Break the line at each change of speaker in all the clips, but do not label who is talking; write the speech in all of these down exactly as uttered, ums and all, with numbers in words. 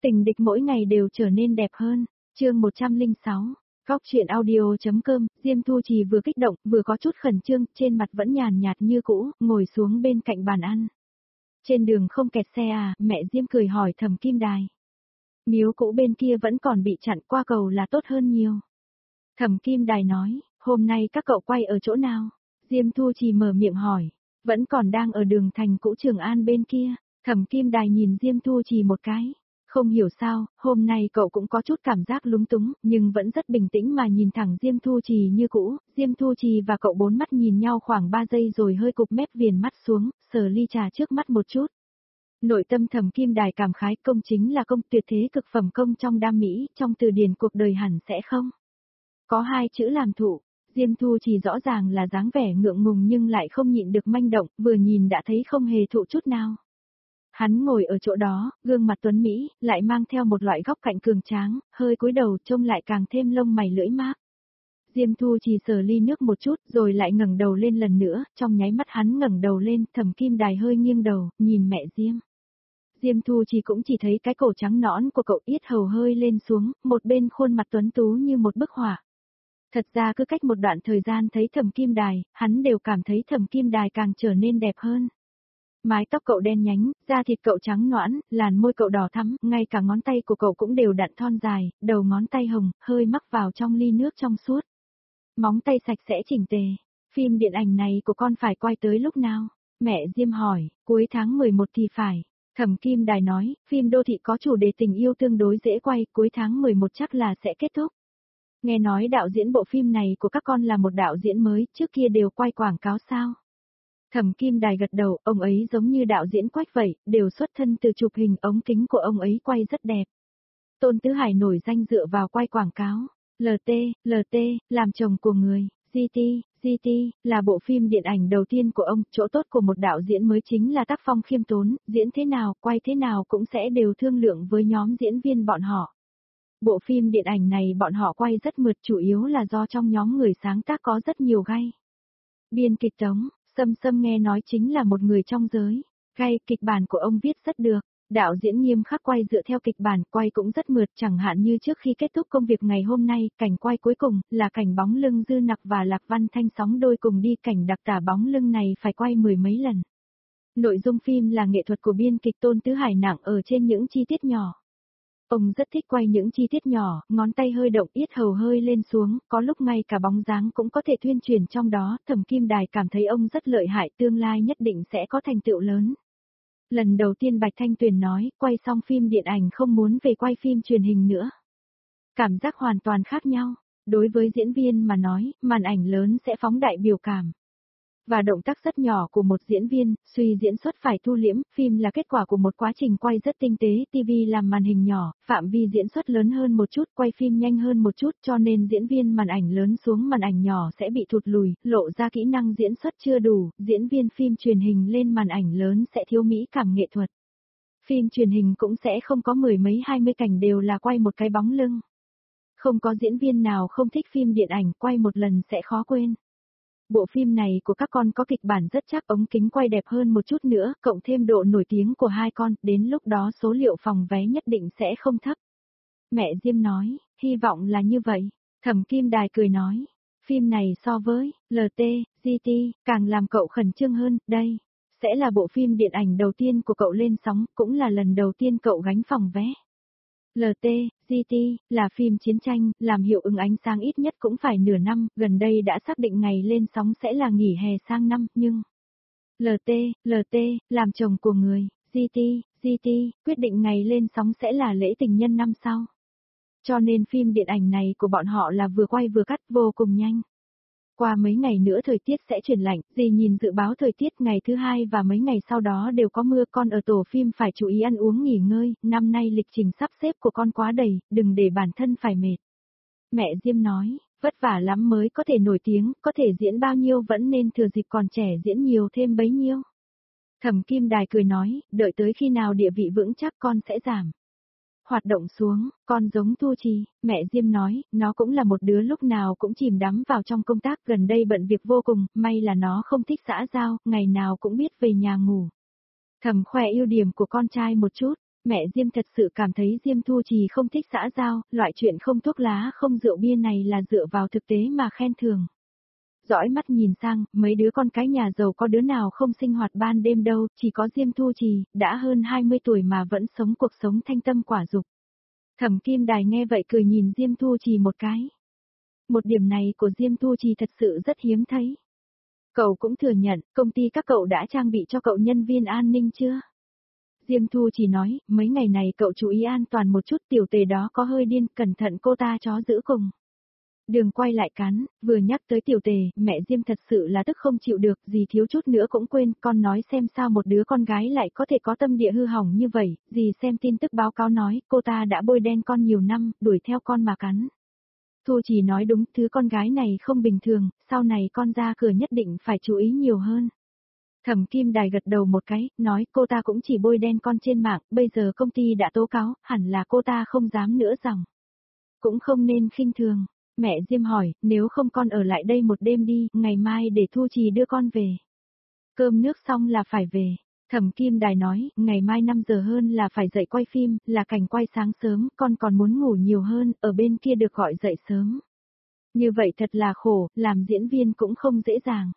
Tình địch mỗi ngày đều trở nên đẹp hơn. Chương một trăm lẻ sáu. Góc truyện audio.com. Diêm Thu Trì vừa kích động, vừa có chút khẩn trương, trên mặt vẫn nhàn nhạt như cũ, ngồi xuống bên cạnh bàn ăn. Trên đường không kẹt xe à? Mẹ Diêm cười hỏi Thẩm Kim Đài. Miếu cũ bên kia vẫn còn bị chặn, qua cầu là tốt hơn nhiều. Thẩm Kim Đài nói, hôm nay các cậu quay ở chỗ nào? Diêm Thu Trì mở miệng hỏi, vẫn còn đang ở đường thành cũ Trường An bên kia. Thẩm Kim Đài nhìn Diêm Thu Trì một cái. Không hiểu sao, hôm nay cậu cũng có chút cảm giác lúng túng, nhưng vẫn rất bình tĩnh mà nhìn thẳng Diêm Thu Trì như cũ. Diêm Thu Trì và cậu bốn mắt nhìn nhau khoảng ba giây rồi hơi cụp mép viền mắt xuống, sờ ly trà trước mắt một chút. Nội tâm Thẩm Kim Đài cảm khái, công chính là công, tuyệt thế cực phẩm công trong đam mỹ, trong từ điển cuộc đời hẳn sẽ không có hai chữ làm thụ. Diêm Thu Trì rõ ràng là dáng vẻ ngượng ngùng nhưng lại không nhịn được manh động, vừa nhìn đã thấy không hề thụ chút nào. Hắn ngồi ở chỗ đó, gương mặt tuấn Mỹ, lại mang theo một loại góc cạnh cường tráng, hơi cúi đầu trông lại càng thêm lông mày lưỡi mác. Diêm Thu Trì sờ ly nước một chút, rồi lại ngẩng đầu lên lần nữa, trong nháy mắt hắn ngẩng đầu lên, Thẩm Kim Đài hơi nghiêng đầu, nhìn mẹ Diêm. Diêm Thu Trì cũng chỉ thấy cái cổ trắng nõn của cậu, yết hầu hơi lên xuống, một bên khuôn mặt tuấn tú như một bức họa. Thật ra cứ cách một đoạn thời gian thấy Thẩm Kim Đài, hắn đều cảm thấy Thẩm Kim Đài càng trở nên đẹp hơn. Mái tóc cậu đen nhánh, da thịt cậu trắng nõn, làn môi cậu đỏ thắm, ngay cả ngón tay của cậu cũng đều đặn thon dài, đầu ngón tay hồng, hơi mắc vào trong ly nước trong suốt. Móng tay sạch sẽ chỉnh tề. Phim điện ảnh này của con phải quay tới lúc nào? Mẹ Diêm hỏi, cuối tháng mười một thì phải. Thẩm Kim Đài nói, phim đô thị có chủ đề tình yêu tương đối dễ quay, cuối tháng mười một chắc là sẽ kết thúc. Nghe nói đạo diễn bộ phim này của các con là một đạo diễn mới, trước kia đều quay quảng cáo sao? Thẩm Kim Đài gật đầu, ông ấy giống như đạo diễn Quách vậy, đều xuất thân từ chụp hình, ống kính của ông ấy quay rất đẹp. Tôn Tứ Hải nổi danh dựa vào quay quảng cáo. lờ tê, lờ tê, làm chồng của người. giê tê, giê tê, là bộ phim điện ảnh đầu tiên của ông, chỗ tốt của một đạo diễn mới chính là tác phong khiêm tốn, diễn thế nào, quay thế nào cũng sẽ đều thương lượng với nhóm diễn viên bọn họ. Bộ phim điện ảnh này bọn họ quay rất mượt, chủ yếu là do trong nhóm người sáng tác có rất nhiều gay. Biên kịch Tống Sâm Sâm nghe nói chính là một người trong giới gay, kịch bản của ông viết rất được. Đạo diễn nghiêm khắc quay dựa theo kịch bản, quay cũng rất mượt, chẳng hạn như trước khi kết thúc công việc ngày hôm nay, cảnh quay cuối cùng là cảnh bóng lưng Dư Nặc và Lạc Văn Thanh sóng đôi cùng đi, cảnh đặc tả bóng lưng này phải quay mười mấy lần. Nội dung phim là nghệ thuật của biên kịch Tôn Tứ Hải nặng ở trên những chi tiết nhỏ. Ông rất thích quay những chi tiết nhỏ, ngón tay hơi động, yết hầu hơi lên xuống, có lúc ngay cả bóng dáng cũng có thể thuyên chuyển trong đó. Thẩm Kim Đài cảm thấy ông rất lợi hại, tương lai nhất định sẽ có thành tựu lớn. Lần đầu tiên Bạch Thanh Tuyền nói, quay xong phim điện ảnh không muốn về quay phim truyền hình nữa. Cảm giác hoàn toàn khác nhau. Đối với diễn viên mà nói, màn ảnh lớn sẽ phóng đại biểu cảm và động tác rất nhỏ của một diễn viên, suy diễn xuất phải thu liễm, phim là kết quả của một quá trình quay rất tinh tế, ti vi làm màn hình nhỏ, phạm vi diễn xuất lớn hơn một chút, quay phim nhanh hơn một chút, cho nên diễn viên màn ảnh lớn xuống màn ảnh nhỏ sẽ bị thụt lùi, lộ ra kỹ năng diễn xuất chưa đủ, diễn viên phim truyền hình lên màn ảnh lớn sẽ thiếu mỹ cảm nghệ thuật. Phim truyền hình cũng sẽ không có mười mấy hai mươi cảnh đều là quay một cái bóng lưng. Không có diễn viên nào không thích phim điện ảnh, quay một lần sẽ khó quên. Bộ phim này của các con có kịch bản rất chắc, ống kính quay đẹp hơn một chút nữa, cộng thêm độ nổi tiếng của hai con, đến lúc đó số liệu phòng vé nhất định sẽ không thấp. Mẹ Diêm nói, hy vọng là như vậy. Thẩm Kim Đài cười nói, phim này so với lờ tê, giê tê, càng làm cậu khẩn trương hơn, đây sẽ là bộ phim điện ảnh đầu tiên của cậu lên sóng, cũng là lần đầu tiên cậu gánh phòng vé. lờ tê, giê tê, là phim chiến tranh, làm hiệu ứng ánh sáng ít nhất cũng phải nửa năm, gần đây đã xác định ngày lên sóng sẽ là nghỉ hè sang năm, nhưng lờ tê, lờ tê, làm chồng của người, giê tê, giê tê, quyết định ngày lên sóng sẽ là lễ tình nhân năm sau. Cho nên phim điện ảnh này của bọn họ là vừa quay vừa cắt vô cùng nhanh. Qua mấy ngày nữa thời tiết sẽ chuyển lạnh, dì nhìn dự báo thời tiết ngày thứ hai và mấy ngày sau đó đều có mưa, con ở tổ phim phải chú ý ăn uống nghỉ ngơi, năm nay lịch trình sắp xếp của con quá đầy, đừng để bản thân phải mệt. Mẹ Diêm nói, vất vả lắm mới có thể nổi tiếng, có thể diễn bao nhiêu vẫn nên thừa dịp còn trẻ diễn nhiều thêm bấy nhiêu. Thẩm Kim Đài cười nói, đợi tới khi nào địa vị vững chắc con sẽ giảm hoạt động xuống, con giống Thu Trì. Mẹ Diêm nói, nó cũng là một đứa lúc nào cũng chìm đắm vào trong công tác, gần đây bận việc vô cùng, may là nó không thích xã giao, ngày nào cũng biết về nhà ngủ. Thầm khoe ưu điểm của con trai một chút, Mẹ Diêm thật sự cảm thấy Diêm Thu Trì không thích xã giao, loại chuyện không thuốc lá không rượu bia này là dựa vào thực tế mà khen thường. Dõi mắt nhìn sang, mấy đứa con cái nhà giàu có đứa nào không sinh hoạt ban đêm đâu, chỉ có Diêm Thu Trì, đã hơn hai mươi tuổi mà vẫn sống cuộc sống thanh tâm quả dục. Thẩm Kim Đài nghe vậy cười nhìn Diêm Thu Trì một cái. Một điểm này của Diêm Thu Trì thật sự rất hiếm thấy. Cậu cũng thừa nhận, công ty các cậu đã trang bị cho cậu nhân viên an ninh chưa? Diêm Thu Trì nói, mấy ngày này cậu chú ý an toàn một chút, tiểu tề đó có hơi điên, cẩn thận cô ta chó giữ cùng. Đường quay lại cắn, vừa nhắc tới tiểu tề, mẹ Diêm thật sự là tức không chịu được, gì thiếu chút nữa cũng quên, con nói xem sao một đứa con gái lại có thể có tâm địa hư hỏng như vậy, dì xem tin tức báo cáo nói, cô ta đã bôi đen con nhiều năm, đuổi theo con mà cắn. Thu Trì nói đúng, thứ con gái này không bình thường, sau này con ra cửa nhất định phải chú ý nhiều hơn. Thẩm Kim Đài gật đầu một cái, nói cô ta cũng chỉ bôi đen con trên mạng, bây giờ công ty đã tố cáo, hẳn là cô ta không dám nữa rằng. Cũng không nên khinh thường. Mẹ Diêm hỏi, nếu không con ở lại đây một đêm đi, ngày mai để Thu Trì đưa con về. Cơm nước xong là phải về. Thẩm Kim Đài nói, ngày mai năm giờ hơn là phải dậy quay phim, là cảnh quay sáng sớm, con còn muốn ngủ nhiều hơn, ở bên kia được gọi dậy sớm. Như vậy thật là khổ, làm diễn viên cũng không dễ dàng.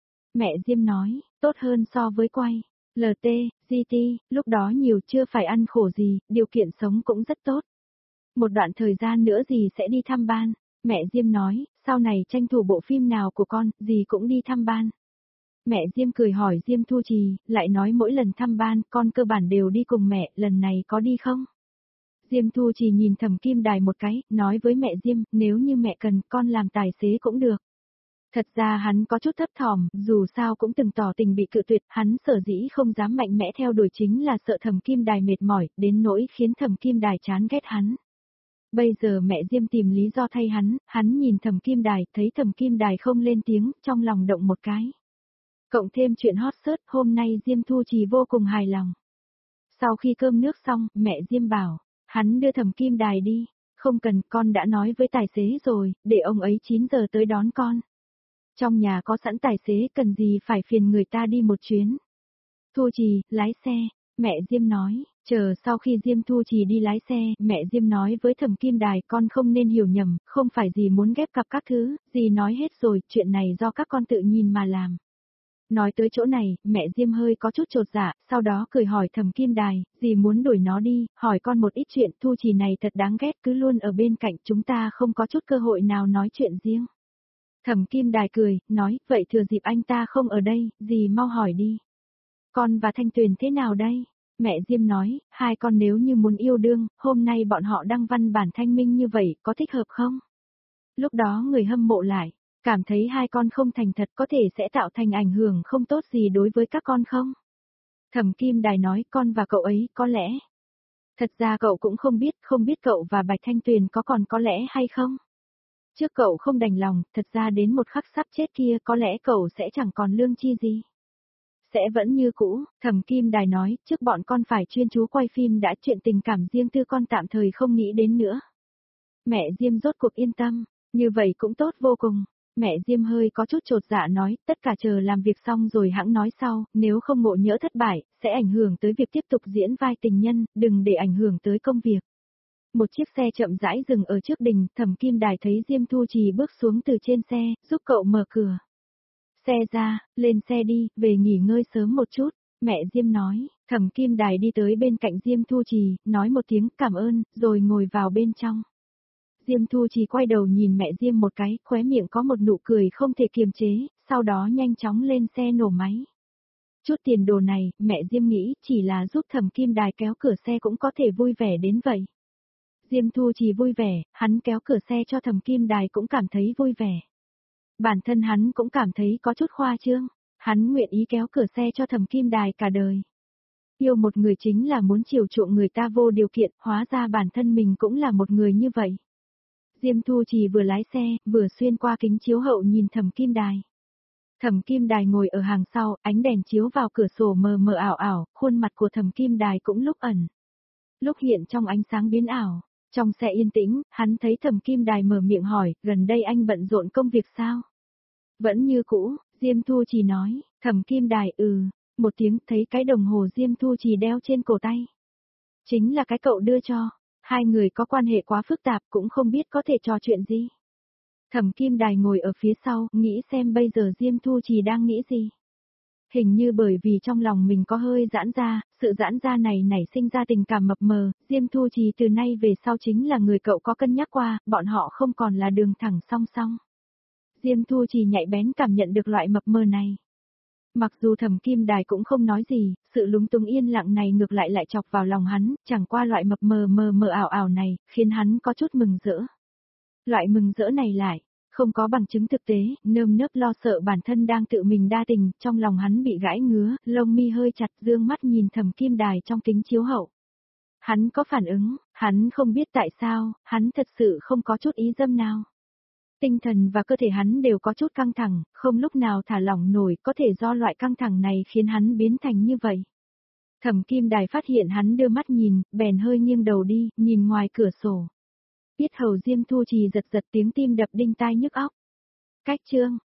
Mẹ Diêm nói, tốt hơn so với quay. lờ tê, giê tê, lúc đó nhiều chưa phải ăn khổ gì, điều kiện sống cũng rất tốt. Một đoạn thời gian nữa dì sẽ đi thăm ban. Mẹ Diêm nói, sau này tranh thủ bộ phim nào của con, dì cũng đi thăm ban. Mẹ Diêm cười hỏi Diêm Thu Trì, lại nói mỗi lần thăm ban, con cơ bản đều đi cùng mẹ, lần này có đi không? Diêm Thu Trì nhìn Thẩm Kim Đài một cái, nói với mẹ Diêm, nếu như mẹ cần, con làm tài xế cũng được. Thật ra hắn có chút thấp thỏm, dù sao cũng từng tỏ tình bị cự tuyệt, hắn sở dĩ không dám mạnh mẽ theo đuổi chính là sợ Thẩm Kim Đài mệt mỏi, đến nỗi khiến Thẩm Kim Đài chán ghét hắn. Bây giờ mẹ Diêm tìm lý do thay hắn, hắn nhìn Thẩm Kim Đài, thấy Thẩm Kim Đài không lên tiếng, trong lòng động một cái. Cộng thêm chuyện hot search, hôm nay Diêm Thu Trì vô cùng hài lòng. Sau khi cơm nước xong, mẹ Diêm bảo, hắn đưa Thẩm Kim Đài đi, không cần, con đã nói với tài xế rồi, để ông ấy chín giờ tới đón con. Trong nhà có sẵn tài xế, cần gì phải phiền người ta đi một chuyến. Thu Trì, lái xe, mẹ Diêm nói, chờ sau khi Diêm Thu Trì đi lái xe, mẹ Diêm nói với Thẩm Kim Đài, con không nên hiểu nhầm, không phải dì muốn ghép cặp các thứ, dì nói hết rồi, chuyện này do các con tự nhìn mà làm. Nói tới chỗ này, mẹ Diêm hơi có chút chột dạ, sau đó cười hỏi Thẩm Kim Đài, dì muốn đuổi nó đi, hỏi con một ít chuyện, Thu Trì này thật đáng ghét, cứ luôn ở bên cạnh chúng ta không có chút cơ hội nào nói chuyện riêng. Thẩm Kim Đài cười, nói, vậy thừa dịp anh ta không ở đây, dì mau hỏi đi. Con và Thanh Tuyền thế nào đây? Mẹ Diêm nói, hai con nếu như muốn yêu đương, hôm nay bọn họ đăng văn bản thanh minh như vậy, có thích hợp không? Lúc đó người hâm mộ lại, cảm thấy hai con không thành thật có thể sẽ tạo thành ảnh hưởng không tốt gì đối với các con không? Thẩm Kim Đài nói, con và cậu ấy, có lẽ. Thật ra cậu cũng không biết, không biết cậu và Bạch Thanh Tuyền có còn có lẽ hay không? Trước cậu không đành lòng, thật ra đến một khắc sắp chết kia có lẽ cậu sẽ chẳng còn lương chi gì. Sẽ vẫn như cũ, Thẩm Kim Đài nói, trước bọn con phải chuyên chú quay phim đã, chuyện tình cảm riêng tư con tạm thời không nghĩ đến nữa. Mẹ Diêm rốt cuộc yên tâm, như vậy cũng tốt vô cùng. Mẹ Diêm hơi có chút chột dạ nói, tất cả chờ làm việc xong rồi hãng nói sau, nếu không ngộ nhỡ thất bại, sẽ ảnh hưởng tới việc tiếp tục diễn vai tình nhân, đừng để ảnh hưởng tới công việc. Một chiếc xe chậm rãi dừng ở trước đình, Thẩm Kim Đài thấy Diêm Thu Trì bước xuống từ trên xe, giúp cậu mở cửa. Xe ra, lên xe đi, về nghỉ ngơi sớm một chút, mẹ Diêm nói. Thẩm Kim Đài đi tới bên cạnh Diêm Thu Trì, nói một tiếng cảm ơn, rồi ngồi vào bên trong. Diêm Thu Trì quay đầu nhìn mẹ Diêm một cái, khóe miệng có một nụ cười không thể kiềm chế, sau đó nhanh chóng lên xe nổ máy. Chút tiền đồ này, mẹ Diêm nghĩ, chỉ là giúp Thẩm Kim Đài kéo cửa xe cũng có thể vui vẻ đến vậy. Diêm Thu Trì vui vẻ, hắn kéo cửa xe cho Thẩm Kim Đài cũng cảm thấy vui vẻ. Bản thân hắn cũng cảm thấy có chút khoa trương, hắn nguyện ý kéo cửa xe cho Thẩm Kim Đài cả đời. Yêu một người chính là muốn chiều chuộng người ta vô điều kiện, hóa ra bản thân mình cũng là một người như vậy. Diêm Thu Trì vừa lái xe, vừa xuyên qua kính chiếu hậu nhìn Thẩm Kim Đài. Thẩm Kim Đài ngồi ở hàng sau, ánh đèn chiếu vào cửa sổ mờ mờ ảo ảo, khuôn mặt của Thẩm Kim Đài cũng lúc ẩn, lúc hiện trong ánh sáng biến ảo. Trong xe yên tĩnh, hắn thấy Thẩm Kim Đài mở miệng hỏi, gần đây anh bận rộn công việc sao? Vẫn như cũ, Diêm Thu Trì nói, Thẩm Kim Đài ừ, một tiếng thấy cái đồng hồ Diêm Thu Trì đeo trên cổ tay. Chính là cái cậu đưa cho. Hai người có quan hệ quá phức tạp cũng không biết có thể trò chuyện gì. Thẩm Kim Đài ngồi ở phía sau, nghĩ xem bây giờ Diêm Thu Trì đang nghĩ gì. Hình như bởi vì trong lòng mình có hơi giãn ra, sự giãn ra này nảy sinh ra tình cảm mập mờ, Diêm Thu Trì từ nay về sau chính là người cậu có cân nhắc qua, bọn họ không còn là đường thẳng song song. Diêm Thu Trì nhạy bén cảm nhận được loại mập mờ này. Mặc dù Thẩm Kim Đài cũng không nói gì, sự lúng túng yên lặng này ngược lại lại chọc vào lòng hắn, chẳng qua loại mập mờ mờ mờ ảo ảo này, khiến hắn có chút mừng rỡ. Loại mừng rỡ này lại, không có bằng chứng thực tế, nơm nớp lo sợ bản thân đang tự mình đa tình, trong lòng hắn bị gãi ngứa, lông mi hơi chặt dương mắt nhìn Thẩm Kim Đài trong kính chiếu hậu. Hắn có phản ứng, hắn không biết tại sao, hắn thật sự không có chút ý dâm nào. Tinh thần và cơ thể hắn đều có chút căng thẳng, không lúc nào thả lỏng nổi, có thể do loại căng thẳng này khiến hắn biến thành như vậy. Thẩm Kim Đài phát hiện hắn đưa mắt nhìn, bèn hơi nghiêng đầu đi, nhìn ngoài cửa sổ. Biết hầu Diêm Thu Trì giật giật tiếng tim đập đinh tai nhức óc. Cách chương,